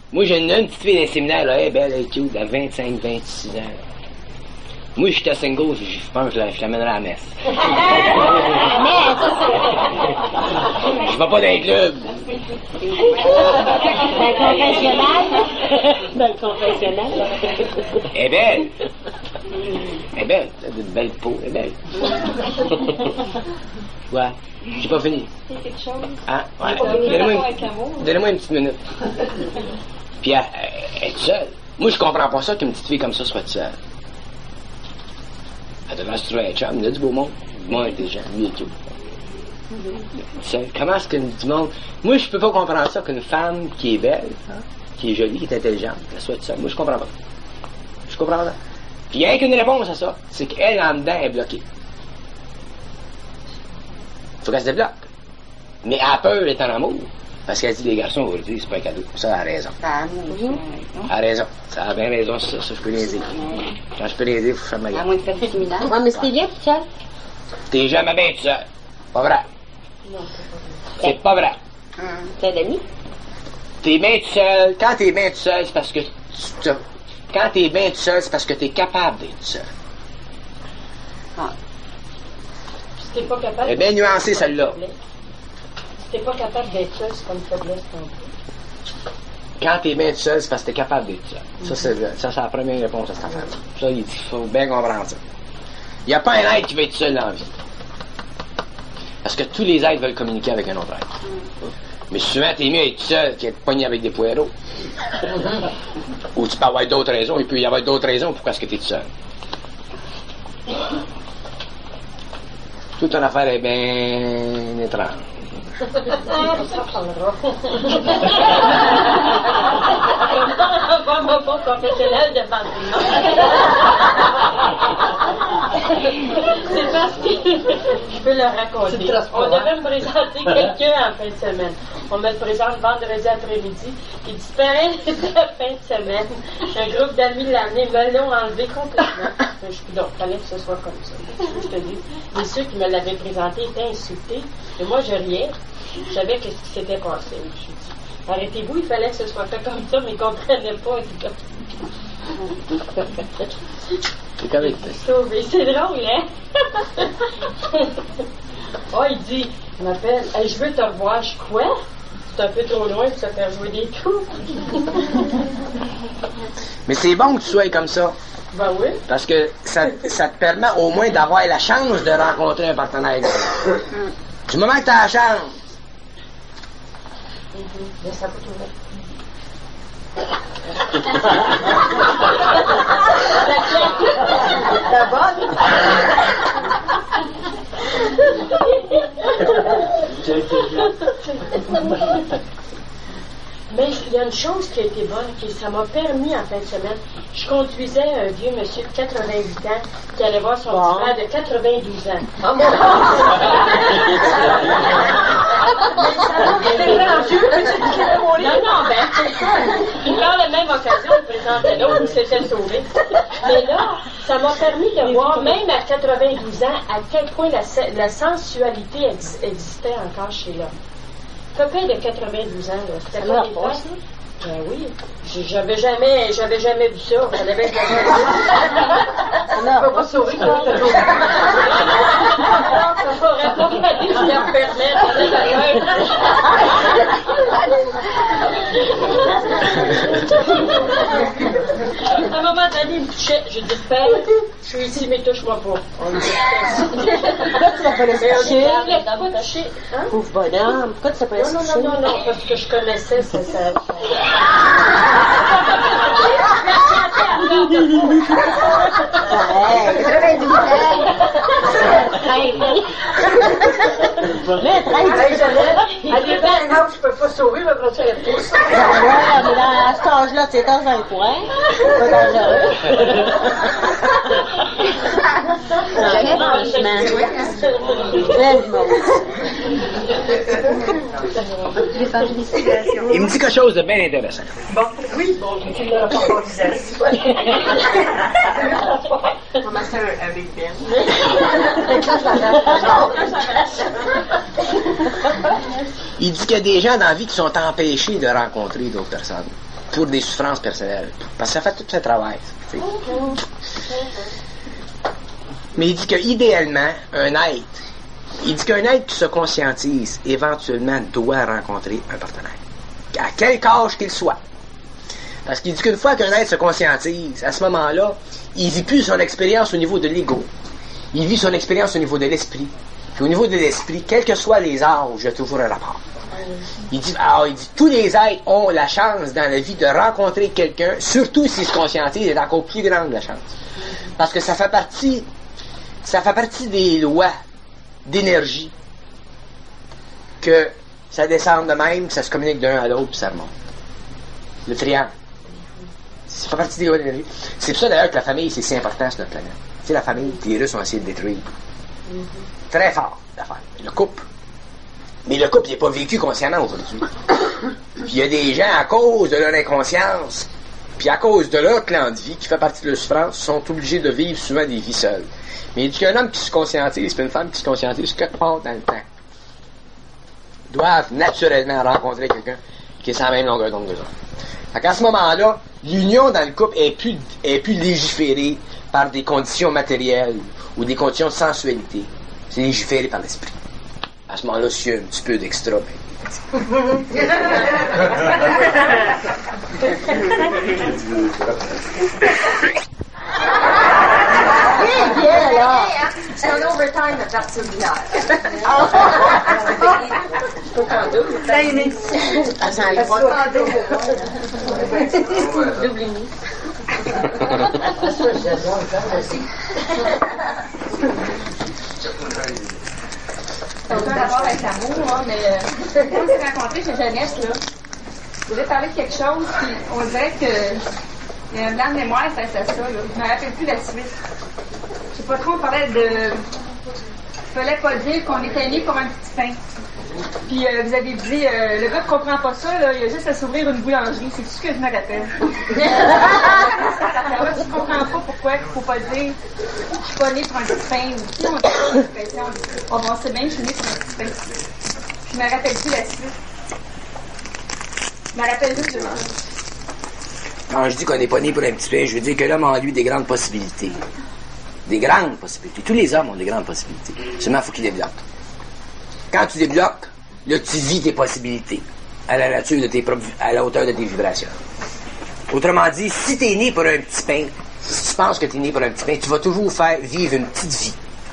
Moi, j'ai une petite fille dans le séminaire, là, elle est belle, elle est cute, à 25, 26 ans. Moi, j'étais single, je pense que je l'amènerais à la messe. Je vais pas dans les clubs. Dans le confessionnal. Elle est belle. Elle est belle. Elle a une belle peau, elle est belle. Ouais. J'ai pas fini. C'est quelque chose. Ah, ouais. Donnez-moi Donnez-moi une petite minute. Puis elle est seule. Moi, je comprends pas ça qu'une petite fille comme ça soit seule. Elle devrait se trouver un chum. Il y a du beau monde. Du monde intelligent. Lui et tout. Comment est-ce qu'une du monde... Moi, je peux pas comprendre ça qu'une femme qui est belle, qui est jolie, qui est intelligente, qu'elle soit seule. Moi, je comprends pas. Je comprends pas. Puis il y a qu'une réponse à ça. C'est qu'elle, en dedans, est bloquée. Faut qu'elle se débloque. Mais elle a peur d'être en amour. Parce qu'elle dit, les garçons, aujourd'hui, c'est pas un cadeau. Ça, elle a raison. Elle a raison. Ça a bien raison, ça, je peux l'aider. Quand je peux l'aider, il faut faire ma gueule. À moins de faire du séminaire. Ouais, mais c'était bien tout seul. T'es jamais bien tout seul. Pas vrai. C'est pas vrai. T'as d'amis? T'es bien tout seul. Quand t'es bien tout seul, c'est parce que quand t'es bien tout seul, c'est parce que t'es capable d'être tout seul. Si t'es pas capable... Elle est bien nuancée, celle-là. Si t'es pas capable d'être seul, c'est comme faiblesse non plus. Quand t'es bien tout seul, c'est parce que t'es capable d'être tout seul. Ça, c'est la première réponse à cette affaire. Ça, il faut bien comprendre ça. Il n'y a pas un être qui va être seul dans la vie. Parce que tous les êtres veulent communiquer avec un autre être. Mais souvent, t'es mieux être tout seul qu'être pogné avec des poireaux. Ou tu peux avoir d'autres raisons. Il peut y avoir d'autres raisons pourquoi est-ce que t'es tout seul. Toute ton affaire est bien étrange. Ça prendra. Pas mon bon professionnel de bâtiment. C'est parce que je peux le raconter. On devait me présenter quelqu'un en fin de semaine. On me le présente vendredi après-midi. Il disparaît la fin de semaine. Un groupe d'amis l'année me l'ont enlevé complètement. Donc, il fallait que ce soit comme ça. Je te dis. Et ceux qui me l'avaient présenté étaient insultés. Et moi, je riais. Je savais ce qui s'était passé. Je me suis dit, arrêtez-vous, il fallait que ce soit fait comme ça, mais ils ne comprenaient pas. C'est correct. Sauvé, c'est drôle, hein? Oh, il dit, il m'appelle, hey, je veux te revoir. Je quoi? C'est un peu trop loin pour se faire jouer des coups. Mais c'est bon que tu sois comme ça. Ben oui. Parce que ça te permet au moins d'avoir la chance de rencontrer un partenaire. Du moment que tu as la chance. Mais ça peut trouver. La bonne. Mais il y a une chose qui a été bonne, ça m'a permis en fin de semaine. Je conduisais un vieux monsieur de 88 ans qui allait voir son petit frère de 92 ans. Oh mon Non, ben, c'est ça. Puis par la même occasion, il présentait l'autre où s'était sauvé. Mais là, ça m'a permis de voir, même à 92 ans, à quel point la sensualité existait encore chez l'homme. Copain de 92 ans, là, c'était pas des fois, ça? Ben oui. J'avais jamais vu ça. J'avais jamais vu ça. Ça pas sauver quand t'as ça pourrait pas aller, je me permettre. À un moment donné, il me touchait. J'ai dit, père, je suis ici, mais touche-moi pas. On me dit, Pourquoi tu l'as pas laissé toucher? Hein? Pauvre bonhomme, pourquoi tu l'as pas laissé toucher? Non, parce que je connaissais ça. Je peux pas sauver, mais après ça, elle pousse. Mais là, à cet âge-là, tu es dans un coin. C'est pas dangereux. Franchement. Il me dit quelque chose de bien intéressant. Bon, oui, bon, je dis le rapport On m'a fait un Big Ben. Il dit qu'il y a des gens dans la vie qui sont empêchés de rencontrer d'autres personnes pour des souffrances personnelles. Parce que ça fait tout ce travail. T'sais. Mais il dit qu'idéalement, il dit qu'un être qui se conscientise, éventuellement, doit rencontrer un partenaire. À quelque âge qu'il soit. Parce qu'il dit qu'une fois qu'un être se conscientise, à ce moment-là, il vit plus son expérience au niveau de l'ego. Il vit son expérience au niveau de l'esprit. Puis au niveau de l'esprit, quels que soient les âges, il y a toujours un rapport. Il dit tous les êtres ont la chance dans la vie de rencontrer quelqu'un, surtout s'ils se conscientisent, c'est encore plus grande la chance. Parce que ça fait partie des lois d'énergie que ça descend de même, ça se communique d'un à l'autre, puis ça remonte. Le triangle. Ça fait partie des lois d'énergie. C'est pour ça d'ailleurs que la famille, c'est si important sur notre planète. Tu sais, la famille, les Russes ont essayé de détruire. Très fort, l'affaire. Le couple. Mais le couple, il n'est pas vécu consciemment aujourd'hui. Puis il y a des gens, à cause de leur inconscience, puis à cause de leur clan de vie, qui fait partie de leur souffrance, sont obligés de vivre souvent des vies seules. Mais il dit qu'un homme qui se conscientise, puis une femme qui se conscientise, quelque part dans le temps, doivent naturellement rencontrer quelqu'un qui est sur la même longueur d'onde que eux. Fait qu'à ce moment-là, l'union dans le couple est plus légiférée par des conditions matérielles ou des conditions de sensualité. C'est légiféré par l'esprit. À ce moment-là, s'il y a un petit peu d'extra, C'est un overtime à partir de là. Ça sent le bon. Ça n'a aucun rapport avec l'amour, hein, mais quand on s'est rencontrés chez Jeunesse, là, je voulais parler de quelque chose, puis on dirait que il y a un blanc de mémoire face à ça, là. Je me rappelle plus la suite. Je sais pas trop, on parlait de... Il fallait pas dire qu'on était nés pour un petit pain. Puis vous avez dit, le gars ne comprend pas ça, là, il a juste à s'ouvrir une boulangerie. C'est tout ce que je me rappelle. Alors, tu comprends pas pourquoi il faut pas dire je suis pas née pour un petit pain. Si on dit une expression, on sait bien que je suis née pour un petit pain. Je me rappelle plus la suite. Je me rappelle juste de ça. Quand je dis qu'on n'est pas né pour un petit pain, je veux dire que l'homme a en lui des grandes possibilités. Des grandes possibilités. Tous les hommes ont des grandes possibilités. Seulement, il faut qu'ils débloquent. Quand tu débloques, là, tu vis tes possibilités à la nature de tes propres, à la hauteur de tes vibrations. Autrement dit, si tu es né pour un petit pain, si tu penses que tu es né pour un petit pain, tu vas toujours faire vivre une petite vie.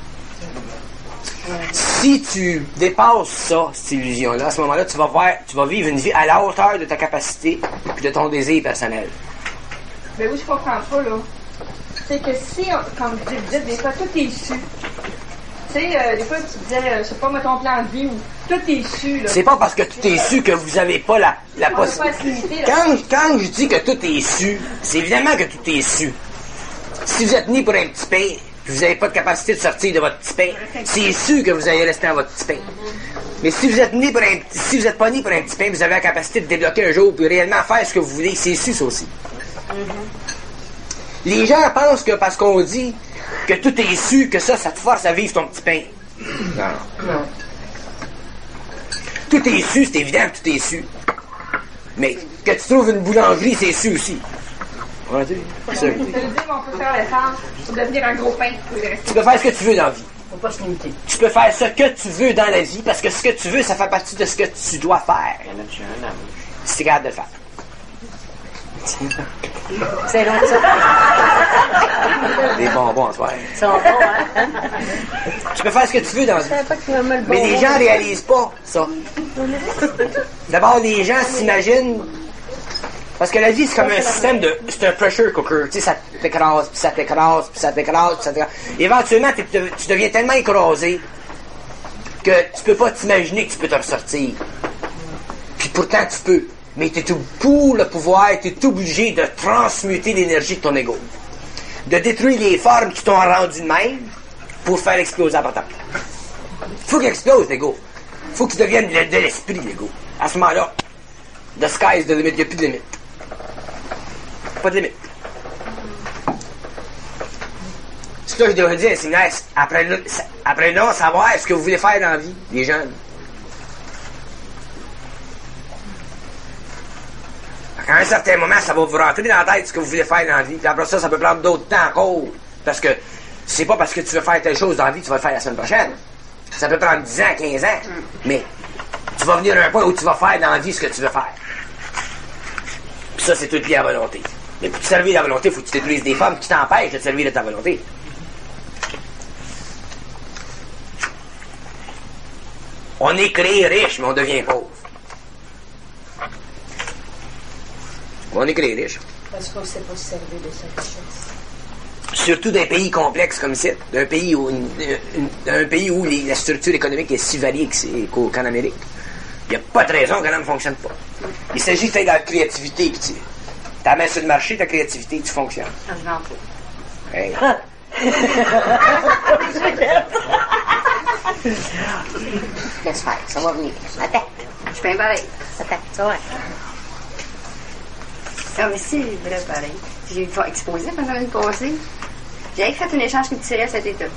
Si tu dépasses ça, cette illusion-là, à ce moment-là, tu vas vivre une vie à la hauteur de ta capacité et de ton désir personnel. Ben oui, je comprends pas, là. C'est que si, comme tu disais, des fois, tout est su. Tu sais, des fois, tu disais, je sais pas, ton plan de vie, ou tout est su, là. C'est pas parce que tout est su que vous avez pas la possibilité. Quand je dis que tout est su, c'est évidemment que tout est su. Si vous êtes né pour un petit pain, puis vous n'avez pas de capacité de sortir de votre petit pain, c'est sûr que vous allez rester dans votre petit pain. Mais si vous êtes né pour si vous n'êtes pas né pour un petit pain, vous avez la capacité de débloquer un jour, puis réellement faire ce que vous voulez, c'est sûr ça aussi. Les gens pensent que parce qu'on dit que tout est su, que ça te force à vivre ton petit pain. Non. Tout est su, c'est évident que tout est su. Mais que tu trouves une boulangerie, c'est su aussi. On va dire. Ça veut dire. Ça veut dire qu'on peut faire l'effort pour devenir un gros pain. Tu peux faire ce que tu veux dans la vie. Faut pas se limiter. Tu peux faire ce que tu veux dans la vie, parce que ce que tu veux, ça fait partie de ce que tu dois faire. Si tu es capable de le faire. C'est long ça. Des bonbons en soirée. Ils sont bons, hein? Tu peux faire ce que tu veux dans la vie. Mais les gens réalisent pas ça. D'abord, les gens s'imaginent. Parce que la vie, c'est comme un système de. C'est un pressure cooker. Tu sais, ça t'écrase, puis ça t'écrase, puis ça t'écrase, puis ça t'écrase. Éventuellement, tu deviens tellement écrasé que tu peux pas t'imaginer que tu peux te ressortir. Puis pourtant, tu peux. Mais pour le pouvoir, tu es obligé de transmuter l'énergie de ton ego. De détruire les formes qui t'ont rendu de même pour faire exploser la patate. Faut qu'il explose, l'ego. Faut qu'il devienne de l'esprit, l'ego. À ce moment-là, the sky is the limit. Il n'y a plus de limite. Pas de limite. C'est ça que je devrais dire, séminaire. Apprenons à savoir ce que vous voulez faire dans la vie, les jeunes. À un certain moment, ça va vous rentrer dans la tête ce que vous voulez faire dans la vie. Puis après ça, ça peut prendre d'autres temps encore. Parce que c'est pas parce que tu veux faire telle chose dans la vie que tu vas le faire la semaine prochaine. Ça peut prendre 10 ans, 15 ans. Mais tu vas venir à un point où tu vas faire dans la vie ce que tu veux faire. Puis ça, c'est tout lié à la volonté. Mais pour te servir de la volonté, il faut que tu t'utilises des femmes qui t'empêchent de te servir de ta volonté. On est créé riche, mais on devient pauvre. On est créé riche. Parce qu'on ne sait pas se servir de cette richesse. Surtout d'un pays complexe comme ici, d'un pays où, la structure économique est si variée qu'en Amérique. Il n'y a pas de raison que l'homme ne fonctionne pas. Il s'agit d'être dans la créativité. Tu la mets sur le marché, ta créativité, tu fonctionnes. Ça se vend pas. Hey. Laisse faire, ça va venir. Attends, Je suis bien pareil. attends, ça va. Ah, mais c'est vrai, pareil. J'ai eu pas exposé pendant l'année passée. J'ai fait un échange culturel cet été.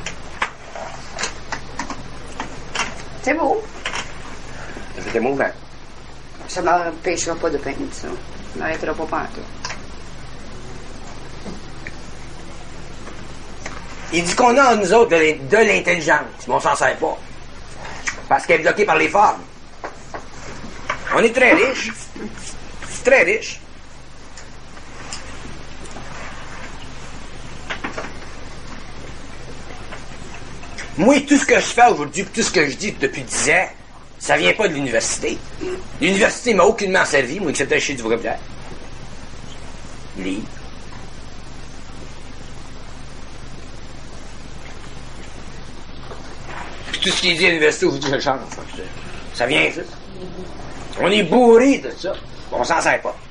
C'est beau. Ça fait des mouvements. Ça ne m'empêchera pas de peindre, ça. Ça ne m'arrêtera pas pantoute. Il dit qu'on a, nous autres, de l'intelligence, mais on s'en sert pas. Parce qu'elle est bloquée par les formes. On est très riches. Très riches. Moi, tout ce que je fais aujourd'hui, tout ce que je dis depuis 10 ans, ça vient pas de l'université. L'université m'a aucunement servi, moi, excepté chez du vocabulaire. Lire. Puis tout ce qui est dit à l'université, aujourd'hui, je le change. Ça vient, ça. On est bourré de ça. On s'en sert pas.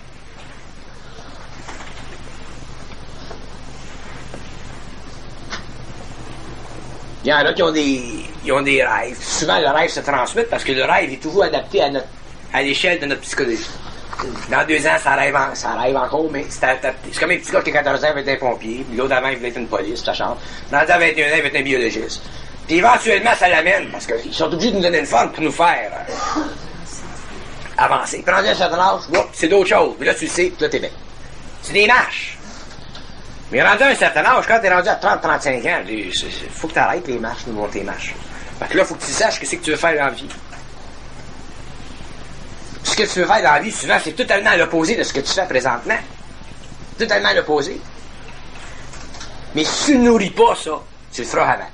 Il y en a qui ont des rêves. Souvent, le rêve se transmet parce que le rêve est toujours adapté à l'échelle de notre psychologie. Dans 2 ans, ça rêve encore, mais c'est adapté. C'est comme un petit gars qui, à 14 ans, veut être un pompier, puis l'autre avant, il veut être une police, ça change. Dans 21 ans, il veut être un biologiste. Puis éventuellement, ça l'amène, parce qu'ils sont obligés de nous donner une forme pour nous faire avancer. Puis rendu à un certain âge, c'est d'autres choses. Puis là, tu le sais, puis là, t'es bien. C'est des marches. Mais rendu à un certain âge, quand t'es rendu à 30-35 ans, il faut que t'arrêtes les marches, de monter les marches. Fait que là, il faut que tu saches ce que tu veux faire dans la vie. Ce que tu veux faire dans la vie, souvent, c'est totalement à l'opposé de ce que tu fais présentement. Totalement à l'opposé. Mais si tu ne nourris pas ça, tu le feras avant.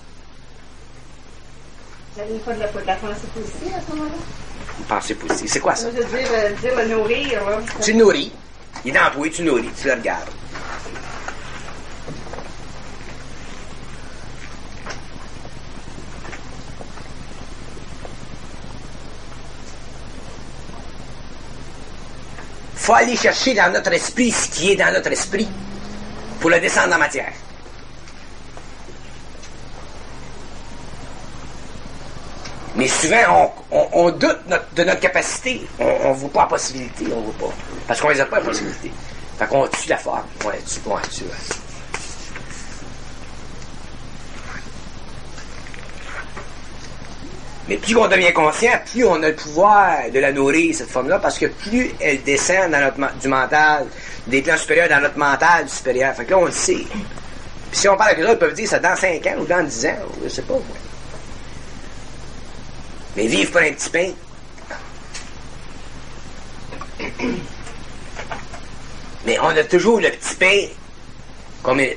Vous avez pas de la pensée positive à ce moment-là? Une pensée positive. C'est quoi ça? Je veux dire le nourrir, là. Tu le nourris. Il est dans toi, tu le nourris, tu le regardes. Il faut aller chercher dans notre esprit ce qui est dans notre esprit pour le descendre en matière. Mais souvent, on doute de notre capacité. On ne voit pas la possibilité, on ne voit pas. Parce qu'on ne les a pas, la possibilité. Fait qu'on tue la forme. On la tue, on la tue. Mais plus on devient conscient, plus on a le pouvoir de la nourrir, cette forme-là, parce que plus elle descend dans du mental, des plans supérieurs dans notre mental supérieur. Fait que là, on le sait. Puis si on parle avec eux autres, ils peuvent dire ça dans 5 ans ou dans 10 ans, je sais pas. Ouais. Mais vivre pour un petit pain. Mais on a toujours le petit pain qu'on mérite.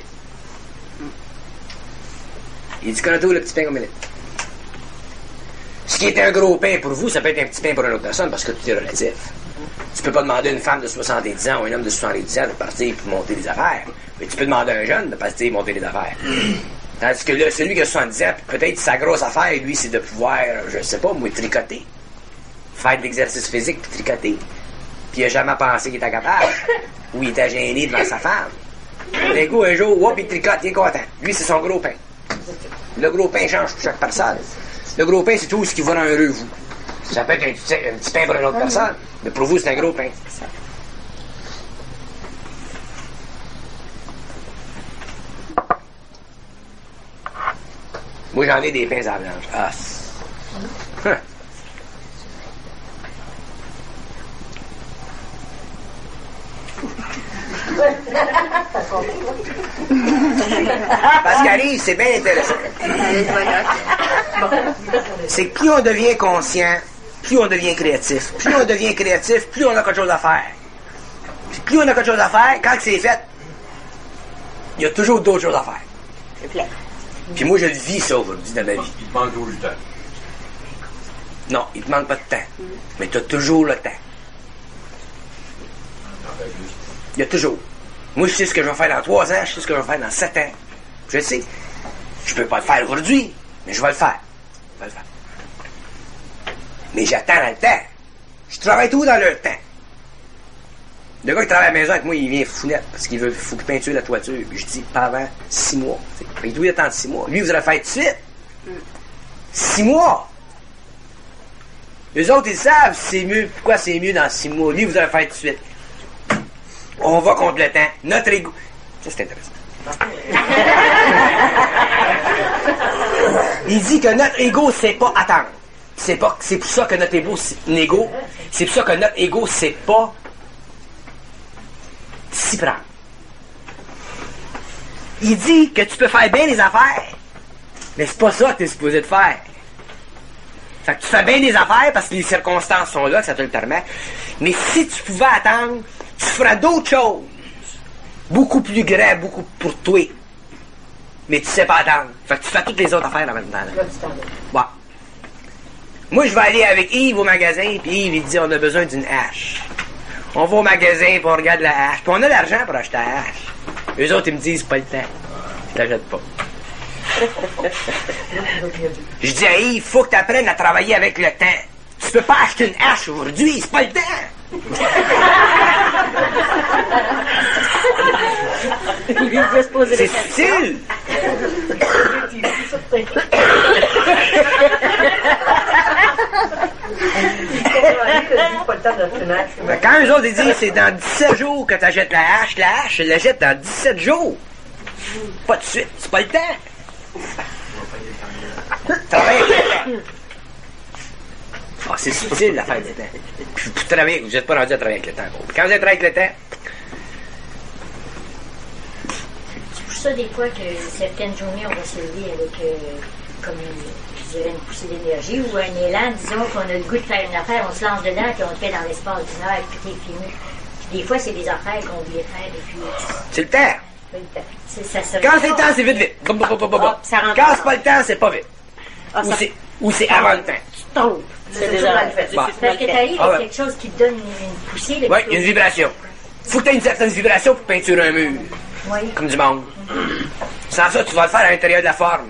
Il dit qu'on a toujours le petit pain qu'on mérite. Ce qui est un gros pain pour vous, ça peut être un petit pain pour une autre personne parce que tout est relatif. Tu peux pas demander à une femme de 70 ans ou un homme de 70 ans de partir pour monter des affaires. Mais tu peux demander à un jeune de partir monter des affaires. Tandis que là, celui qui a 70 ans, peut-être sa grosse affaire, lui, c'est de pouvoir, je sais pas, moi, tricoter. Faire de l'exercice physique puis tricoter. Puis il a jamais pensé qu'il était capable. Ou il était gêné devant sa femme. D'un coup, un jour, hop, il tricote, il est content. Lui, c'est son gros pain. Le gros pain change pour chaque personne. Le gros pain, c'est tout ce qui vous rend heureux, vous. Ça peut être un petit pain pour une autre personne, mais pour vous, c'est un gros pain. Moi, j'en ai des pains à la blanche. Ah, Parce qu'arrive, c'est bien intéressant. C'est que plus on devient conscient, plus on devient créatif. Plus on devient créatif, plus on a quelque chose à faire. Puis plus on a quelque chose à faire, quand c'est fait, il y a toujours d'autres choses à faire. C'est clair. Puis moi, je le vis ça aujourd'hui dans ma vie. Il te manque toujours du temps. Non, il te manque pas de temps. Mais tu as toujours le temps. Il y a toujours. Moi, je sais ce que je vais faire dans 3 ans, je sais ce que je vais faire dans 7 ans. Je le sais. Je peux pas le faire aujourd'hui, mais je vais le faire. Je vais le faire. Mais j'attends dans le temps. Je travaille tout dans le temps. Le gars qui travaille à la maison avec moi, il vient founette parce qu'il faut qu'il peinture la toiture. Puis je dis, pas avant 6 mois. Il doit y attendre 6 mois. Lui, vous allez le faire tout de suite. 6 mois. Les autres, ils savent c'est mieux. Pourquoi c'est mieux dans 6 mois. Lui, vous allez le faire tout de suite. On va contre le temps. Notre ego. Ça, c'est intéressant. Il dit que notre ego, c'est pas attendre. C'est pour ça que notre ego, c'est pour ça que notre ego, c'est pas s'y prendre. Il dit que tu peux faire bien les affaires, mais c'est pas ça que tu es supposé de faire. Fait que tu fais bien des affaires parce que les circonstances sont là, que ça te le permet. Mais si tu pouvais attendre, tu feras d'autres choses. Beaucoup plus grands, beaucoup pour toi. Mais tu sais pas attendre. Fait que tu fais toutes les autres affaires en même temps. Bon. Moi, je vais aller avec Yves au magasin, puis Yves, il dit, on a besoin d'une hache. On va au magasin, puis on regarde la hache. Puis on a l'argent pour acheter la hache. Eux autres, ils me disent, pas le temps. Je l'achète pas. Je dis à Yves, faut que tu apprennes à travailler avec le temps. Tu peux pas acheter une hache aujourd'hui, c'est pas le temps. C'est subtil. Mais quand eux autres ils disent c'est dans 17 jours que tu achètes la hache, je l'achète dans 17 jours. Pas de suite, c'est pas le temps. Travaille avec le temps. Ah, c'est subtil l'affaire du temps. Puis vous travaillez, vous n'êtes pas rendu à travailler avec le temps. Quand vous êtes avec le temps. C'est pour ça des fois que certaines journées on va se lever avec comme je dirais une poussée d'énergie ou un élan, disons qu'on a le goût de faire une affaire, on se lance dedans et on le fait dans l'espace d'une heure et puis t'es fini. Puis des fois c'est des affaires qu'on voulait faire et puis. C'est le temps. Ça quand c'est le temps, c'est vite vite. Quand c'est pas le temps, c'est pas vite. Ou c'est avant le temps. Tu tombes. C'est déjà mal fait. Parce que t'arrives avec quelque chose qui te donne une poussée. Oui, il y a une vibration. Faut que tu aies une certaine vibration pour peinturer un mur. Oui. Comme du monde. Sans ça, tu vas le faire à l'intérieur de la forme.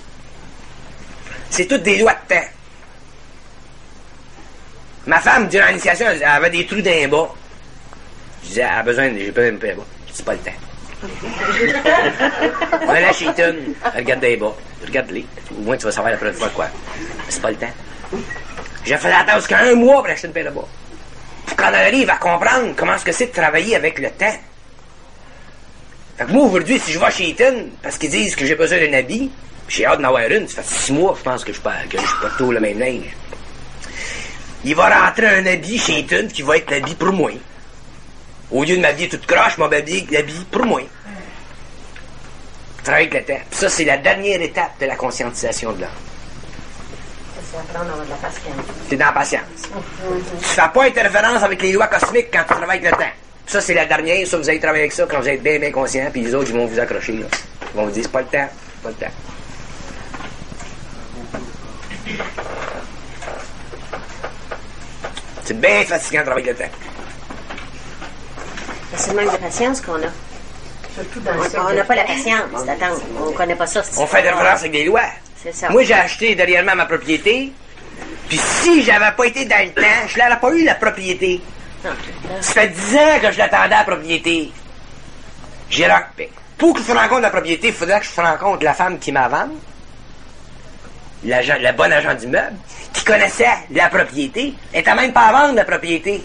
C'est toutes des lois de temps. Ma femme, durant l'initiation, elle avait des trous dans les bas. Je disais, j'ai besoin de me payer bas. C'est pas le temps. On a la chétonne, elle regarde des bas. Regarde-les. Au moins, tu vas savoir la prochaine fois quoi. C'est pas le temps. J'ai fait attendre jusqu'à 1 mois pour acheter une paire de bas. Pour qu'on arrive à comprendre comment est-ce que c'est de travailler avec le temps. Fait que moi, aujourd'hui, si je vais chez Eaton, parce qu'ils disent que j'ai besoin d'un habit, j'ai hâte d'en avoir une, ça fait 6 mois, je pense que je porte tout le même linge. Il va rentrer un habit chez Eaton qui va être l'habit pour moi. Au lieu de m'habiller toute croche, je m'habille l'habit pour moi. Travailler avec le temps. Puis ça, c'est la dernière étape de la conscientisation de l'homme. C'est apprendre à avoir de la patience. C'est dans la patience. Tu fais pas interférence avec les lois cosmiques quand tu travailles avec le temps. Ça, c'est la dernière. Ça, vous allez travailler avec ça quand vous êtes bien, bien conscient. Puis les autres, ils vont vous accrocher. Là. Ils vont vous dire, c'est pas le temps. C'est pas le temps. C'est bien fatigant de travailler avec le temps. C'est le manque de patience qu'on a. On n'a pas la patience d'attendre. On ne connaît pas ça. On fait interférence avec des lois. C'est ça. Moi, j'ai acheté derrière ma propriété. Puis si j'avais pas été dans le temps, je n'aurais pas eu la propriété. Ça fait 10 ans que je l'attendais à la propriété. Pour que je me rende compte de la propriété, il faudrait que je me rende compte de la femme qui m'a vendu. Le bon agent d'immeuble, qui connaissait la propriété, était même pas à vendre la propriété.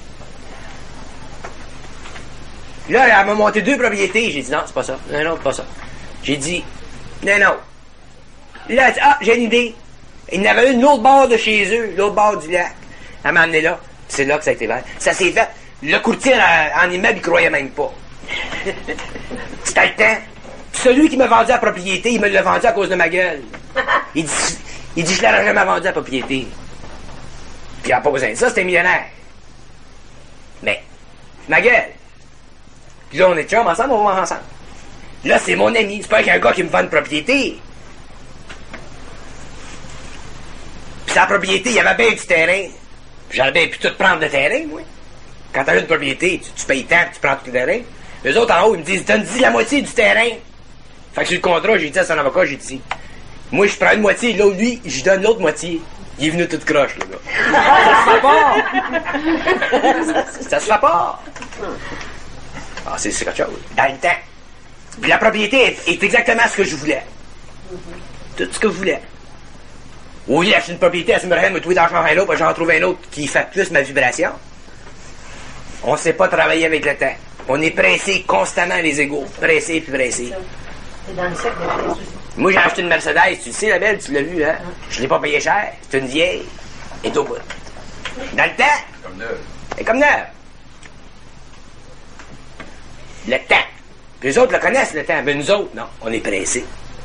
Là, elle m'a monté 2 propriétés. J'ai dit non, c'est pas ça. Non, pas ça. J'ai dit non. Là, elle dit, ah, j'ai une idée. Il y en avait une l'autre bord de chez eux, l'autre bord du lac. Elle m'a amené là. C'est là que ça a été vert. Ça s'est fait. Le courtier en immeuble, il croyait même pas. C'était le temps. Celui qui m'a vendu la propriété, il me l'a vendu à cause de ma gueule. Il dit je l'aurais jamais vendu la propriété. Puis il n'a pas besoin de ça, c'était millionnaire. Mais, ma gueule. Puis là, on est chum ensemble, on va voir ensemble. Là, c'est mon ami. C'est pas qu'un gars qui me vend une propriété. Puis sa propriété, il y avait bien du terrain. Puis j'aurais bien pu tout prendre le terrain, moi. Quand t'as une propriété, tu payes tant, puis tu prends tout le terrain. Les autres en haut, ils me disent, donne-y la moitié du terrain. Fait que sur le contrat, j'ai dit à son avocat, j'ai dit, moi, je prends une moitié, là, lui, je donne l'autre moitié. Il est venu tout croche, le gars. Ça se fait pas. Ah, c'est quelque chose. Dans le temps. Puis la propriété est exactement ce que je voulais. Tout ce que je voulais. Au lieu d'acheter une propriété, elle se me remet me trouver dans le champ un autre, puis j'en trouve un autre qui fait plus ma vibration. On ne sait pas travailler avec le temps. On est pressé constamment, les égaux. Pressé puis pressé. C'est dans le sac de presse aussi. Moi, j'ai acheté une Mercedes, tu le sais, la belle, tu l'as vue, hein? Je l'ai pas payé cher. C'est une vieille. Elle est au bout. Dans le temps. Comme neuf. Elle est comme neuve. Le temps. Puis les autres le connaissent, le temps. Mais nous autres, non. On est pressés.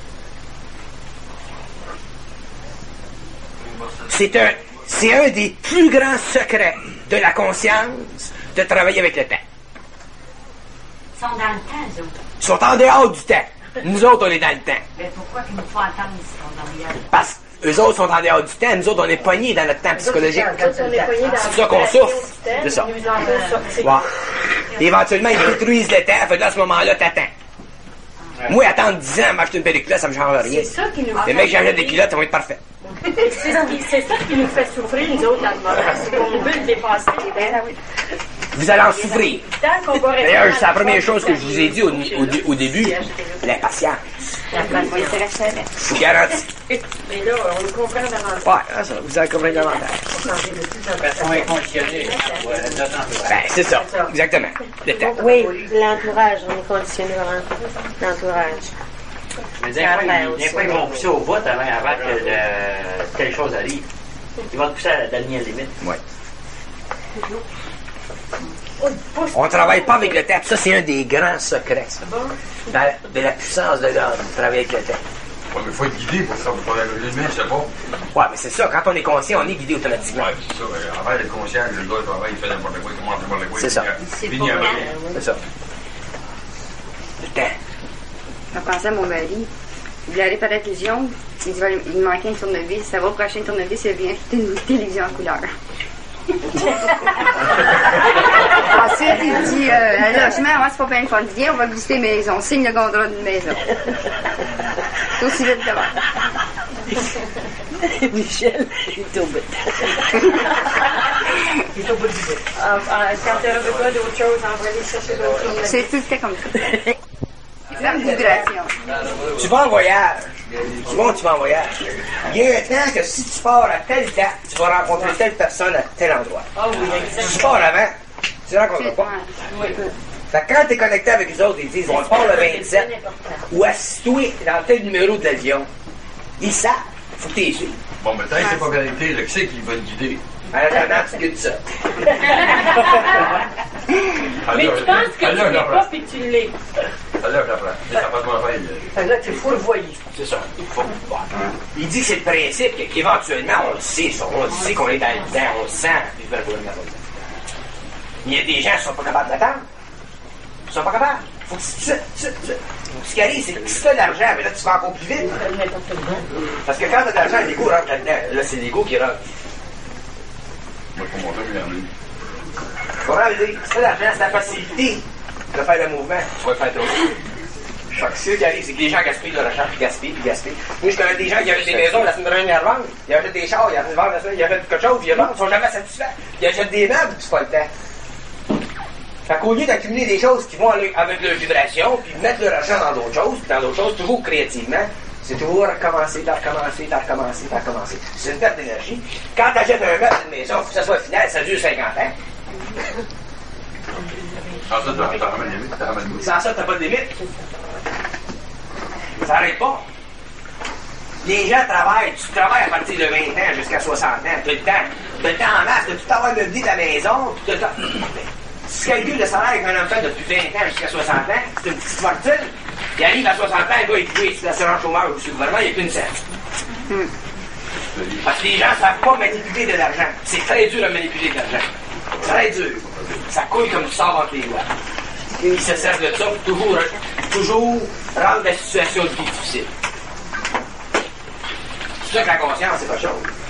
C'est un des plus grands secrets de la conscience de travailler avec le temps. Ils sont dans le temps, eux autres. Ils sont en dehors du temps. Nous autres, on est dans le temps. Mais pourquoi qu'il nous faut attendre s'ils sont dans le temps? Parce qu'eux autres sont en dehors du temps. Nous autres, on est pognés dans notre temps psychologique. C'est ça qu'on souffre. C'est ça. Ouais. Éventuellement, ils détruisent le temps. Fait que là, à ce moment-là, t'attends. Moi, attendre 10 ans à m'acheter une paire de culottes, ça me change rien. C'est ça qui nous Les mecs qui achètent des culottes, ça va être parfait. C'est ça qui nous fait souffrir, nous autres, dans le moment. C'est qu'on veut le dépasser. Vous allez en souffrir. Tant qu'on va rester D'ailleurs, dans c'est la le première fond, chose que je vous ai dit au début. L'impatience. Je vous garantis. Mais là, on le comprend davantage. Ouais, ça, vous allez comprendre davantage. On est conditionné. Ben, c'est ça. Exactement. Le temps. Oui, l'entourage, on est conditionné par l'entourage. Mais des fois, ils vont pousser au bout avant que telle chose arrive. Ils vont te pousser à la dernière limite. Oui. On ne travaille pas avec le temps. Ça, c'est un des grands secrets, ça. De la puissance de l'homme, travailler avec le temps. Ouais, mais il faut être guidé pour ça. L'humain, je sais pas. Ouais, mais c'est ça. Quand on est conscient, on est guidé automatiquement. Ouais, c'est ça. Avant d'être conscient, le gars, il travaille, il fait n'importe quoi, il commence n'importe quoi. C'est ça. Fini après. C'est ça. Le temps. Je pensais à mon mari. Il voulait aller faire la télévision. Il dit, il manquait une tournevis. Ça va pour acheter une tournevis, il vient acheter une télévision en couleur. Ensuite, il dit, un logement, ouais, c'est pas bien fun. Viens, on va visiter maison. Signe le contrat d'une maison. C'est aussi vite devant. Michel, il est au bout. Il est au bout du bout. Quand tu n'avais pas d'autre chose, on va aller chercher d'autres choses. C'est tout le temps comme ça. C'est une vibration. Tu vas en voyage. Tu vas en voyage. Il y a un temps que si tu pars à telle date, tu vas rencontrer telle personne à tel endroit. Ah oui, exactement. Si tu pars avant, tu ne rencontres pas. Fait que quand tu es connecté avec les autres, ils disent on part le 27 ou assis-toi dans tel numéro de l'avion. Ils savent. Faut que tu les suives. Bon, mais tant que c'est pas vérité, le qui c'est qui va te guider? En attendant, tu guides ça. Mais tu penses que tu l'es pas puis tu l'es. Ça lève la place. Mais ça passe pas la Fait que là, tu faut le voyer. C'est ça. Il dit que c'est le principe qu'éventuellement, on le sait, ça. On le sait qu'on est dans le temps, on le sent. Puis je vais le voir dans le temps. Il y a des gens qui sont pas capables d'attendre. Ils sont pas capables. Faut que ce qui arrive, c'est que si tu as de l'argent, mais là, tu vas encore plus vite. Parce que quand tu as de l'argent, l'ego rentre là-dedans. Là, c'est l'ego qui rentre. Moi, pour monter, regarder. Comment le dire? Si tu as de l'argent, c'est la facilité de faire le mouvement. Tu vas le faire trop vite. Ce qui arrive, c'est que les gens gaspillent leur argent, puis gaspillent. Moi, je connais des gens qui avaient des maisons la semaine dernière à vendre. Ils achètent des chars, ils achètent vendre la semaine, ils achètent quelque chose, puis ils vendent, ils sont jamais satisfaits. Ils achètent des meubles, puis c'est pas le temps. Fait qu'au lieu d'accumuler des choses qui vont avec leur vibration, puis mettre leur argent dans d'autres choses, puis dans d'autres choses, toujours créativement, c'est toujours recommencer. C'est une perte d'énergie. Quand tu achètes un meuble d'une maison, il faut que ça soit final, ça dure 50 ans. Sans ça, t'as ramènes limite, t'as ramènes limite. Sans ça, t'as pas de limite. Ça n'arrête pas. Les gens travaillent, tu travailles à partir de 20 ans jusqu'à 60 ans, t'as le temps. T'as le temps en masse, t'as tout avoir meublé ta maison, puis t'as le temps. Si tu calcules le salaire qu'un homme fait depuis 20 ans jusqu'à 60 ans, c'est une petite fortune. Il arrive à 60 ans, le gars est payé sur l'assurance chômage ou sur le gouvernement, il n'y a qu'une scène. Parce que les gens ne savent pas manipuler de l'argent. C'est très dur à manipuler de l'argent. Très dur. Ça coule comme du sable entre les doigts. Et ils se servent de ça pour toujours rendre la situation de vie difficile. C'est ça que la conscience, c'est pas chose.